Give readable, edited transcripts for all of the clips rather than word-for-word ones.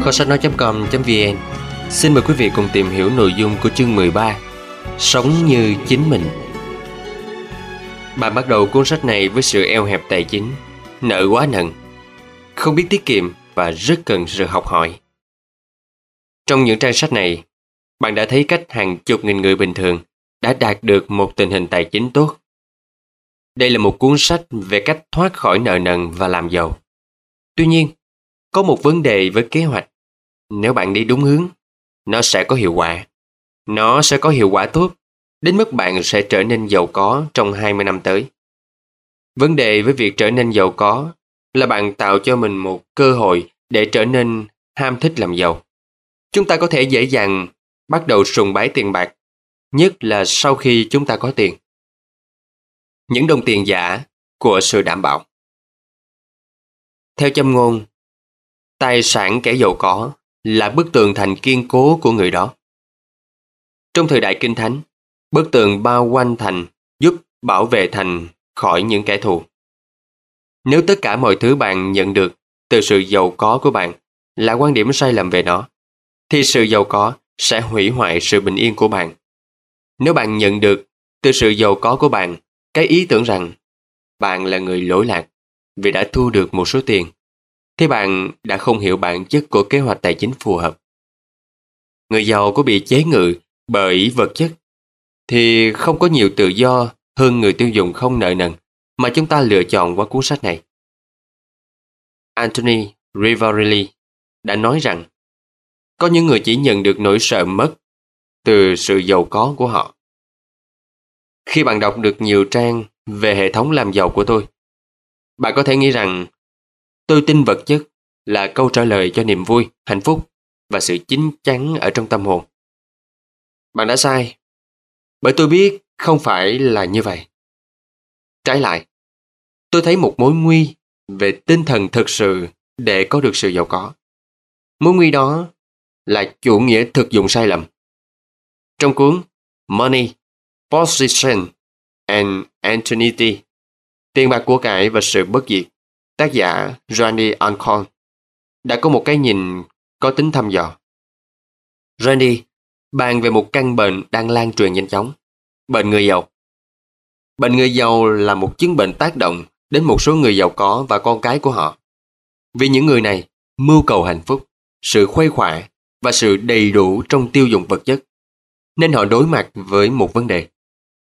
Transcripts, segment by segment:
Kho sách nói.com.vn xin mời quý vị cùng tìm hiểu nội dung của chương 13 Sống như chính mình. Bạn bắt đầu cuốn sách này với sự eo hẹp tài chính, nợ quá nặng, không biết tiết kiệm và rất cần sự học hỏi. Trong những trang sách này, bạn đã thấy cách hàng chục nghìn người bình thường đã đạt được một tình hình tài chính tốt. Đây là một cuốn sách về cách thoát khỏi nợ nần và làm giàu. Tuy nhiên, có một vấn đề với kế hoạch. Nếu bạn đi đúng hướng, nó sẽ có hiệu quả. Nó sẽ có hiệu quả tốt, đến mức bạn sẽ trở nên giàu có trong 20 năm tới. Vấn đề với việc trở nên giàu có là bạn tạo cho mình một cơ hội để trở nên ham thích làm giàu. Chúng ta có thể dễ dàng bắt đầu sùng bái tiền bạc, nhất là sau khi chúng ta có tiền. Những đồng tiền giả của sự đảm bảo. Theo châm ngôn, tài sản kẻ giàu có là bức tường thành kiên cố của người đó. Trong thời đại Kinh Thánh, bức tường bao quanh thành giúp bảo vệ thành khỏi những kẻ thù. Nếu tất cả mọi thứ bạn nhận được từ sự giàu có của bạn là quan điểm sai lầm về nó, thì sự giàu có sẽ hủy hoại sự bình yên của bạn. Nếu bạn nhận được từ sự giàu có của bạn cái ý tưởng rằng bạn là người lỗi lạc vì đã thu được một số tiền, thì bạn đã không hiểu bản chất của kế hoạch tài chính phù hợp. Người giàu có bị chế ngự bởi vật chất thì không có nhiều tự do hơn người tiêu dùng không nợ nần mà chúng ta lựa chọn qua cuốn sách này. Anthony Rivarelli đã nói rằng có những người chỉ nhận được nỗi sợ mất từ sự giàu có của họ. Khi bạn đọc được nhiều trang về hệ thống làm giàu của tôi, bạn có thể nghĩ rằng tôi tin vật chất là câu trả lời cho niềm vui, hạnh phúc và sự chín chắn ở trong tâm hồn. Bạn đã sai, bởi tôi biết không phải là như vậy. Trái lại, tôi thấy một mối nguy về tinh thần thực sự để có được sự giàu có. Mối nguy đó là chủ nghĩa thực dụng sai lầm. Trong cuốn Money, Position and Eternity, Tiền bạc của cải và sự bất diệt, tác giả Randy Alcorn đã có một cái nhìn có tính thăm dò. Randy bàn về một căn bệnh đang lan truyền nhanh chóng, bệnh người giàu. Bệnh người giàu là một chứng bệnh tác động đến một số người giàu có và con cái của họ. Vì những người này mưu cầu hạnh phúc, sự khuây khỏa và sự đầy đủ trong tiêu dùng vật chất, nên họ đối mặt với một vấn đề.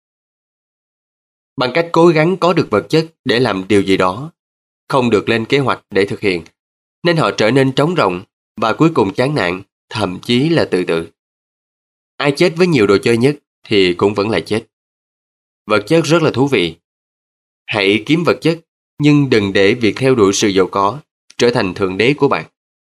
Bằng cách cố gắng có được vật chất để làm điều gì đó, không được lên kế hoạch để thực hiện, nên họ trở nên trống rỗng và cuối cùng chán nản, thậm chí là tự tử. Ai chết với nhiều đồ chơi nhất thì cũng vẫn là chết. Vật chất rất là thú vị. Hãy kiếm vật chất, nhưng đừng để việc theo đuổi sự giàu có trở thành thượng đế của bạn.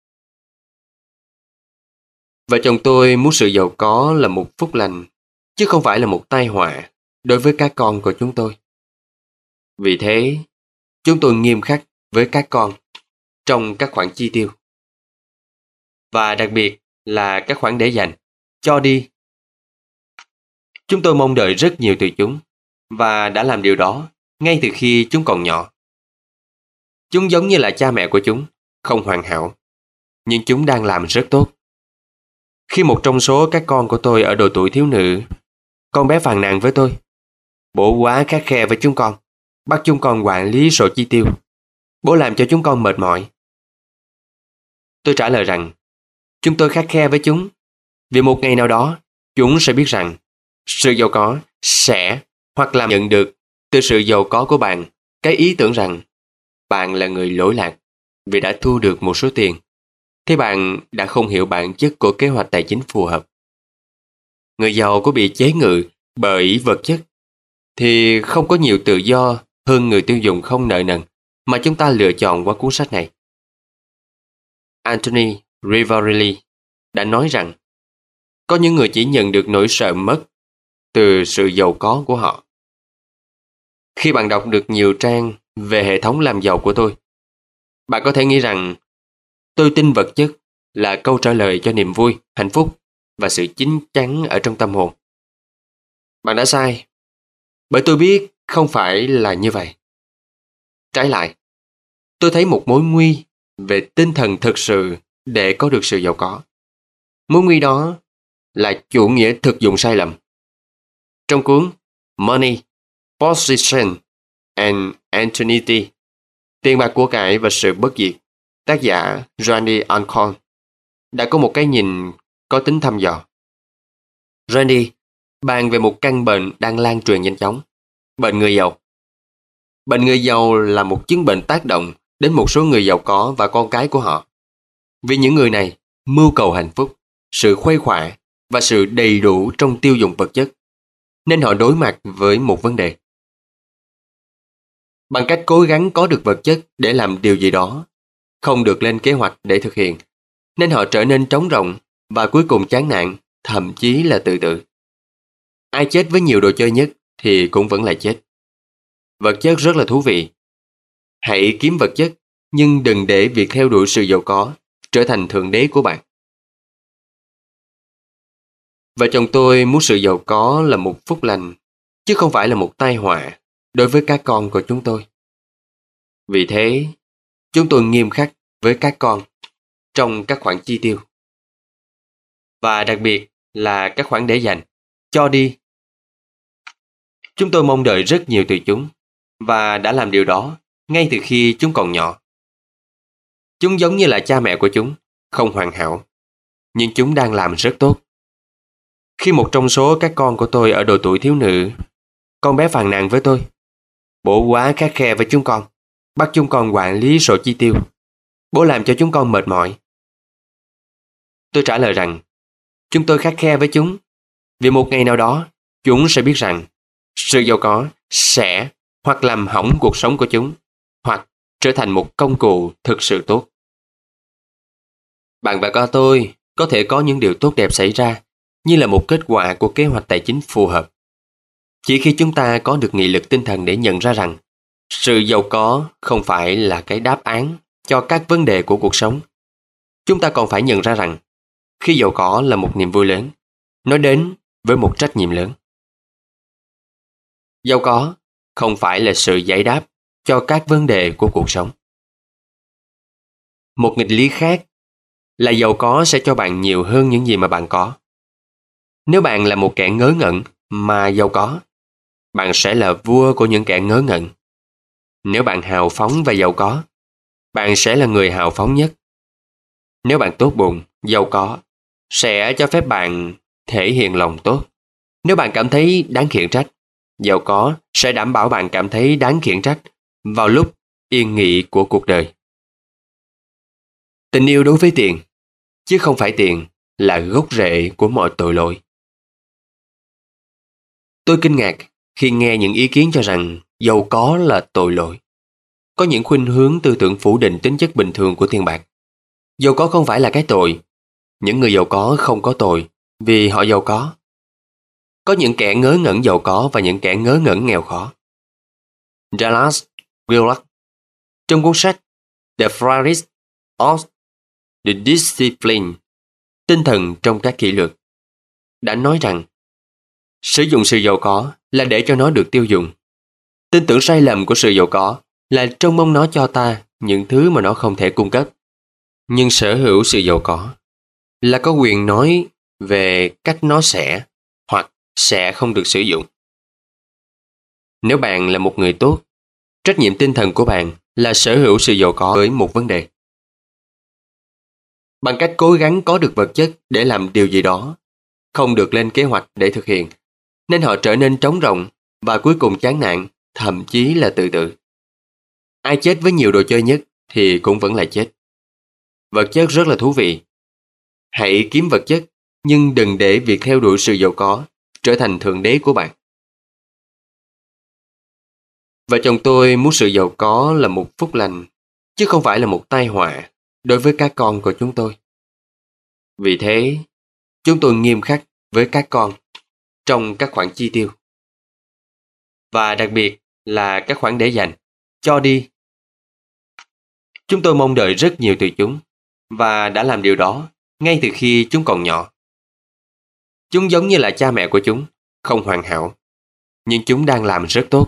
Vợ chồng tôi muốn sự giàu có là một phúc lành, chứ không phải là một tai họa đối với các con của chúng tôi. Vì thế, chúng tôi nghiêm khắc với các con trong các khoản chi tiêu. Và đặc biệt là các khoản để dành, cho đi. Chúng tôi mong đợi rất nhiều từ chúng và đã làm điều đó ngay từ khi chúng còn nhỏ. Chúng giống như là cha mẹ của chúng, không hoàn hảo, nhưng chúng đang làm rất tốt. Khi một trong số các con của tôi ở độ tuổi thiếu nữ, con bé phàn nàn với tôi: bố quá khắt khe với chúng con, bắt chúng con quản lý sổ chi tiêu. Bố làm cho chúng con mệt mỏi. Tôi trả lời rằng chúng tôi khắt khe với chúng vì một ngày nào đó chúng sẽ biết rằng sự giàu có sẽ hoặc là nhận được từ sự giàu có của bạn cái ý tưởng rằng bạn là người lỗi lạc vì đã thu được một số tiền, thì bạn đã không hiểu bản chất của kế hoạch tài chính phù hợp. Người giàu có bị chế ngự bởi vật chất thì không có nhiều tự do hơn người tiêu dùng không nợ nần mà chúng ta lựa chọn qua cuốn sách này. Anthony Rivarelli đã nói rằng có những người chỉ nhận được nỗi sợ mất từ sự giàu có của họ. Khi bạn đọc được nhiều trang về hệ thống làm giàu của tôi, bạn có thể nghĩ rằng tôi tin vật chất là câu trả lời cho niềm vui, hạnh phúc và sự chín chắn ở trong tâm hồn. Bạn đã sai, bởi tôi biết không phải là như vậy. Trái lại, tôi thấy một mối nguy về tinh thần thực sự để có được sự giàu có. Mối nguy đó là chủ nghĩa thực dụng sai lầm. Trong cuốn Money, Position and Eternity, Tiền bạc của cải và sự bất diệt, tác giả Randy Alcorn đã có một cái nhìn có tính thăm dò. Randy bàn về một căn bệnh đang lan truyền nhanh chóng, bệnh người giàu. Bệnh người giàu là một chứng bệnh tác động đến một số người giàu có và con cái của họ. Vì những người này mưu cầu hạnh phúc, sự khuây khỏa và sự đầy đủ trong tiêu dùng vật chất, nên họ đối mặt với một vấn đề. Bằng cách cố gắng có được vật chất để làm điều gì đó, không được lên kế hoạch để thực hiện, nên họ trở nên trống rỗng và cuối cùng chán nản, thậm chí là tự tử. Ai chết với nhiều đồ chơi nhất thì cũng vẫn là chết. Vật chất rất là thú vị. Hãy kiếm vật chất, nhưng đừng để việc theo đuổi sự giàu có trở thành thượng đế của bạn. Vợ chồng tôi muốn sự giàu có là một phúc lành, chứ không phải là một tai họa đối với các con của chúng tôi. Vì thế, chúng tôi nghiêm khắc với các con trong các khoản chi tiêu. Và đặc biệt là các khoản để dành, cho đi. Chúng tôi mong đợi rất nhiều từ chúng, và đã làm điều đó ngay từ khi chúng còn nhỏ. Chúng giống như là cha mẹ của chúng, không hoàn hảo, nhưng chúng đang làm rất tốt. Khi một trong số các con của tôi ở độ tuổi thiếu nữ, con bé phàn nàn với tôi: "Bố quá khắt khe với chúng con, bắt chúng con quản lý sổ chi tiêu. Bố làm cho chúng con mệt mỏi." Tôi trả lời rằng, chúng tôi khắt khe với chúng, vì một ngày nào đó, chúng sẽ biết rằng sự giàu có sẽ hoặc làm hỏng cuộc sống của chúng, hoặc trở thành một công cụ thực sự tốt. Bạn và con tôi có thể có những điều tốt đẹp xảy ra như là một kết quả của kế hoạch tài chính phù hợp. Chỉ khi chúng ta có được nghị lực tinh thần để nhận ra rằng sự giàu có không phải là cái đáp án cho các vấn đề của cuộc sống, chúng ta còn phải nhận ra rằng khi giàu có là một niềm vui lớn, nó đến với một trách nhiệm lớn. Giàu có không phải là sự giải đáp cho các vấn đề của cuộc sống. Một nghịch lý khác là giàu có sẽ cho bạn nhiều hơn những gì mà bạn có. Nếu bạn là một kẻ ngớ ngẩn mà giàu có, bạn sẽ là vua của những kẻ ngớ ngẩn. Nếu bạn hào phóng và giàu có, bạn sẽ là người hào phóng nhất. Nếu bạn tốt bụng, giàu có, sẽ cho phép bạn thể hiện lòng tốt. Nếu bạn cảm thấy đáng khiển trách, giàu có sẽ đảm bảo bạn cảm thấy đáng khiển trách vào lúc yên nghỉ của cuộc đời. Tình yêu đối với tiền, chứ không phải tiền, là gốc rễ của mọi tội lỗi. Tôi kinh ngạc khi nghe những ý kiến cho rằng giàu có là tội lỗi. Có những khuynh hướng tư tưởng phủ định tính chất bình thường của tiền bạc. Giàu có không phải là cái tội. Những người giàu có không có tội vì họ giàu có. Có những kẻ ngớ ngẩn giàu có và những kẻ ngớ ngẩn nghèo khó. Dallas Willard, trong cuốn sách The Practice of the Discipline, tinh thần trong các kỷ luật, đã nói rằng sử dụng sự giàu có là để cho nó được tiêu dùng. Tin tưởng sai lầm của sự giàu có là trông mong nó cho ta những thứ mà nó không thể cung cấp. Nhưng sở hữu sự giàu có là có quyền nói về cách nó sẽ hoặc sẽ không được sử dụng. Nếu bạn là một người tốt, trách nhiệm tinh thần của bạn là sở hữu sự giàu có với một vấn đề. Bằng cách cố gắng có được vật chất để làm điều gì đó, không được lên kế hoạch để thực hiện, nên họ trở nên trống rỗng và cuối cùng chán nản, thậm chí là tự tử. Ai chết với nhiều đồ chơi nhất thì cũng vẫn là chết. Vật chất rất là thú vị. Hãy kiếm vật chất, nhưng đừng để việc theo đuổi sự giàu có trở thành thượng đế của bạn. Vợ chồng tôi muốn sự giàu có là một phúc lành, chứ không phải là một tai họa đối với các con của chúng tôi. Vì thế, chúng tôi nghiêm khắc với các con trong các khoản chi tiêu. Và đặc biệt là các khoản để dành, cho đi. Chúng tôi mong đợi rất nhiều từ chúng, và đã làm điều đó ngay từ khi chúng còn nhỏ. Chúng giống như là cha mẹ của chúng, không hoàn hảo, nhưng chúng đang làm rất tốt.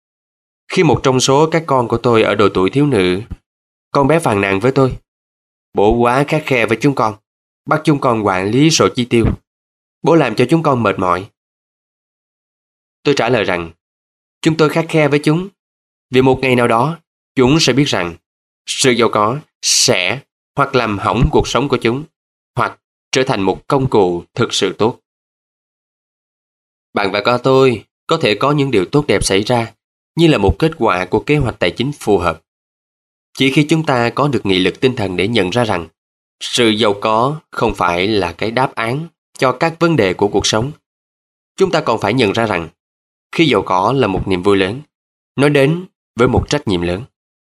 Khi một trong số các con của tôi ở độ tuổi thiếu nữ, con bé phàn nàn với tôi: Bố quá khắt khe với chúng con, bắt chúng con quản lý sổ chi tiêu. Bắt chúng con quản lý sổ chi tiêu. Bố làm cho chúng con mệt mỏi. Tôi trả lời rằng, chúng tôi khắt khe với chúng, vì một ngày nào đó, chúng sẽ biết rằng sự giàu có sẽ hoặc làm hỏng cuộc sống của chúng, hoặc trở thành một công cụ thực sự tốt. Bạn và tôi có thể có những điều tốt đẹp xảy ra như là một kết quả của kế hoạch tài chính phù hợp. Chỉ khi chúng ta có được nghị lực tinh thần để nhận ra rằng sự giàu có không phải là cái đáp án cho các vấn đề của cuộc sống, chúng ta còn phải nhận ra rằng khi giàu có là một niềm vui lớn, nó đến với một trách nhiệm lớn.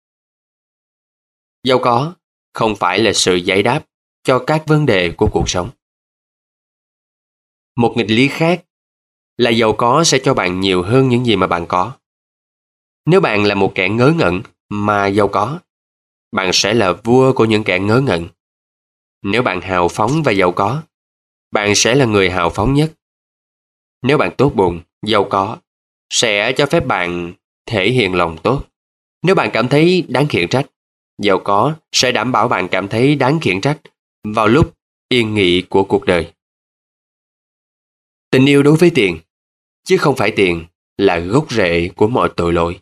Giàu có không phải là sự giải đáp cho các vấn đề của cuộc sống. Một nghịch lý khác là giàu có sẽ cho bạn nhiều hơn những gì mà bạn có. Nếu bạn là một kẻ ngớ ngẩn mà giàu có, bạn sẽ là vua của những kẻ ngớ ngẩn. Nếu bạn hào phóng và giàu có, bạn sẽ là người hào phóng nhất. Nếu bạn tốt bụng, giàu có, sẽ cho phép bạn thể hiện lòng tốt. Nếu bạn cảm thấy đáng khiển trách, giàu có sẽ đảm bảo bạn cảm thấy đáng khiển trách vào lúc yên nghỉ của cuộc đời. Tình yêu đối với tiền, chứ không phải tiền, là gốc rễ của mọi tội lỗi.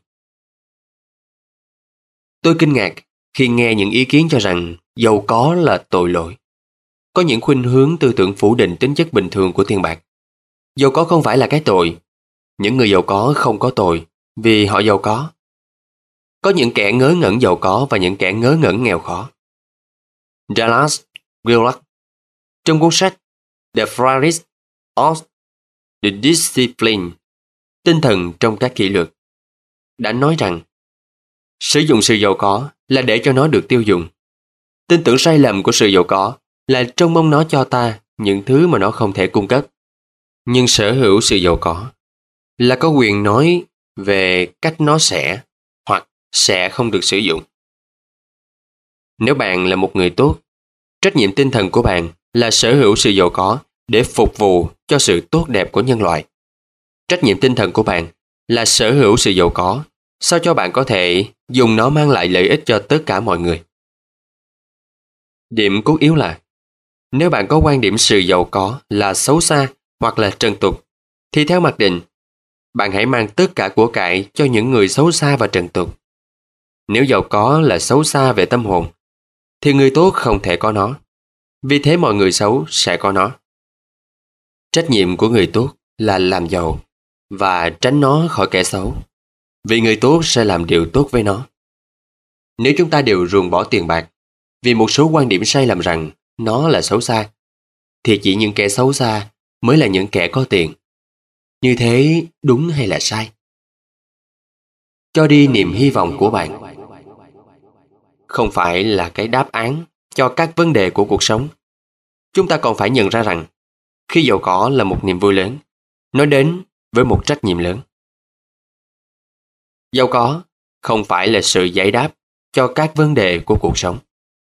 Tôi kinh ngạc khi nghe những ý kiến cho rằng giàu có là tội lỗi. Có những khuynh hướng tư tưởng phủ định tính chất bình thường của tiền bạc. Giàu có không phải là cái tội. Những người giàu có không có tội vì họ giàu có. Có những kẻ ngớ ngẩn giàu có và những kẻ ngớ ngẩn nghèo khó. Dallas Willard, trong cuốn sách The Practice of the Discipline, tinh thần trong các kỷ luật, đã nói rằng sử dụng sự giàu có là để cho nó được tiêu dùng. Tin tưởng sai lầm của sự giàu có là trông mong nó cho ta những thứ mà nó không thể cung cấp. Nhưng sở hữu sự giàu có là có quyền nói về cách nó sẽ hoặc sẽ không được sử dụng. Nếu bạn là một người tốt, trách nhiệm tinh thần của bạn là sở hữu sự giàu có để phục vụ cho sự tốt đẹp của nhân loại. Trách nhiệm tinh thần của bạn là sở hữu sự giàu có sao cho bạn có thể dùng nó mang lại lợi ích cho tất cả mọi người. Điểm cốt yếu là nếu bạn có quan điểm sự giàu có là xấu xa hoặc là trần tục, thì theo mặc định, bạn hãy mang tất cả của cải cho những người xấu xa và trần tục. Nếu giàu có là xấu xa về tâm hồn, thì người tốt không thể có nó. Vì thế mọi người xấu sẽ có nó. Trách nhiệm của người tốt là làm giàu và tránh nó khỏi kẻ xấu. Vì người tốt sẽ làm điều tốt với nó. Nếu chúng ta đều ruồng bỏ tiền bạc vì một số quan điểm sai lầm rằng nó là xấu xa, thì chỉ những kẻ xấu xa mới là những kẻ có tiền. Như thế đúng hay là sai? Cho đi niềm hy vọng của bạn không phải là cái đáp án cho các vấn đề của cuộc sống. Chúng ta còn phải nhận ra rằng khi giàu có là một niềm vui lớn, nó đến với một trách nhiệm lớn. Giàu có không phải là sự giải đáp cho các vấn đề của cuộc sống.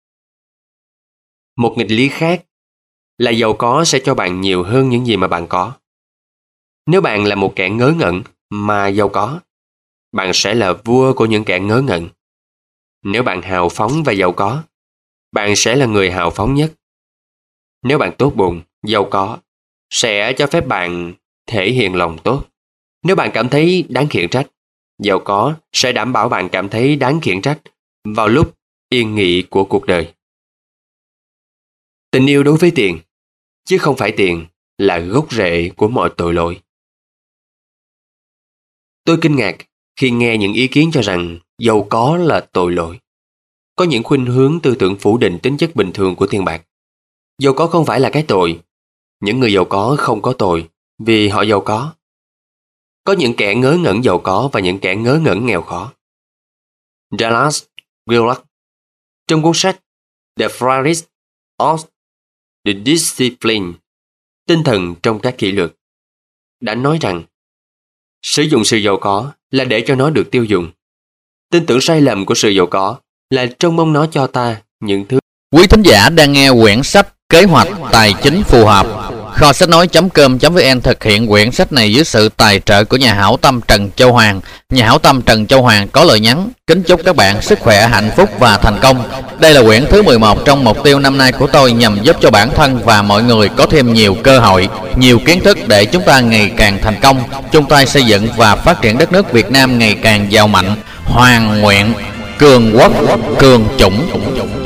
Một nghịch lý khác là giàu có sẽ cho bạn nhiều hơn những gì mà bạn có. Nếu bạn là một kẻ ngớ ngẩn mà giàu có, bạn sẽ là vua của những kẻ ngớ ngẩn. Nếu bạn hào phóng và giàu có, bạn sẽ là người hào phóng nhất. Nếu bạn tốt bụng, giàu có, sẽ cho phép bạn thể hiện lòng tốt. Nếu bạn cảm thấy đáng khiển trách, giàu có sẽ đảm bảo bạn cảm thấy đáng khiển trách vào lúc yên nghỉ của cuộc đời. Tình yêu đối với tiền, chứ không phải tiền, là gốc rễ của mọi tội lỗi. Tôi kinh ngạc khi nghe những ý kiến cho rằng giàu có là tội lỗi. Có những khuynh hướng tư tưởng phủ định tính chất bình thường của tiền bạc. Giàu có không phải là cái tội. Những người giàu có không có tội vì họ giàu có. Có những kẻ ngớ ngẩn giàu có và những kẻ ngớ ngẩn nghèo khó. Dallas Willard, trong cuốn sách The Practice of the Discipline, tinh thần trong các kỷ luật, đã nói rằng sử dụng sự giàu có là để cho nó được tiêu dùng. Tin tưởng sai lầm của sự giàu có là trông mong nó cho ta những thứ. Quý thính giả đang nghe quyển sách Kế hoạch tài chính phù hợp, Kho sách nói.com.vn thực hiện quyển sách này dưới sự tài trợ của nhà hảo tâm Trần Châu Hoàng. Nhà hảo tâm Trần Châu Hoàng có lời nhắn: kính chúc các bạn sức khỏe, hạnh phúc và thành công. Đây là quyển thứ 11 trong mục tiêu năm nay của tôi, nhằm giúp cho bản thân và mọi người có thêm nhiều cơ hội, nhiều kiến thức để chúng ta ngày càng thành công, chung tay xây dựng và phát triển đất nước Việt Nam ngày càng giàu mạnh, hoàn nguyện, cường quốc, cường chủng.